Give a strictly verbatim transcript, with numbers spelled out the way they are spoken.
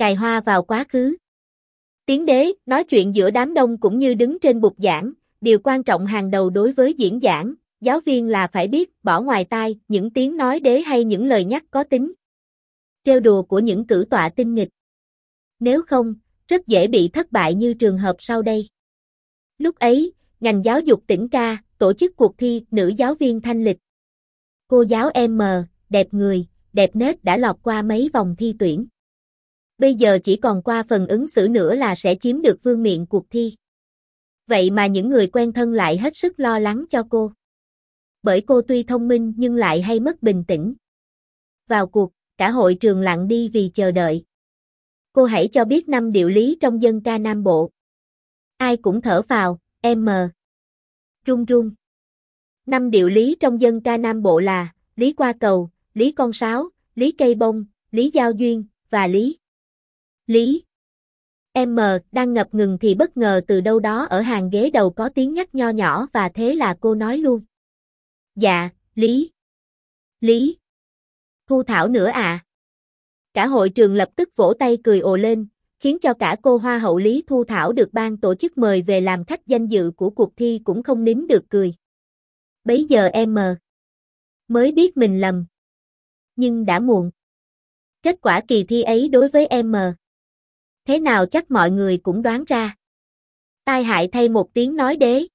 cài hoa vào quá khứ. Tiếng đế, nói chuyện giữa đám đông cũng như đứng trên bục giảng, điều quan trọng hàng đầu đối với diễn giảng, giáo viên là phải biết bỏ ngoài tai những tiếng nói đế hay những lời nhắc có tính trêu đùa của những cử tọa tinh nghịch. Nếu không, rất dễ bị thất bại như trường hợp sau đây. Lúc ấy, ngành giáo dục tỉnh Ca tổ chức cuộc thi nữ giáo viên thanh lịch. Cô giáo M, đẹp người, đẹp nết đã lọt qua mấy vòng thi tuyển. Bây giờ chỉ còn qua phần ứng xử nữa là sẽ chiếm được vương miện cuộc thi. Vậy mà những người quen thân lại hết sức lo lắng cho cô. Bởi cô tuy thông minh nhưng lại hay mất bình tĩnh. Vào cuộc, cả hội trường lặng đi vì chờ đợi. Cô hãy cho biết năm điệu lý trong dân ca Nam Bộ. Ai cũng thở phào, M. Run run. Năm điệu lý trong dân ca Nam Bộ là Lý Qua Cầu, Lý Con Sáo, Lý Cây Bông, Lý Giao Duyên, và Lý. Lý. M đang ngập ngừng thì bất ngờ từ đâu đó ở hàng ghế đầu có tiếng nhắc nho nhỏ và thế là cô nói luôn. Dạ, Lý. Lý. Thu Thảo nữa à? Cả hội trường lập tức vỗ tay cười ồ lên, khiến cho cả cô Hoa hậu Lý Thu Thảo được ban tổ chức mời về làm khách danh dự của cuộc thi cũng không nín được cười. Bấy giờ M mới biết mình lầm. Nhưng đã muộn. Kết quả kỳ thi ấy đối với M thế nào chắc mọi người cũng đoán ra. Tai hại thay một tiếng nói đế.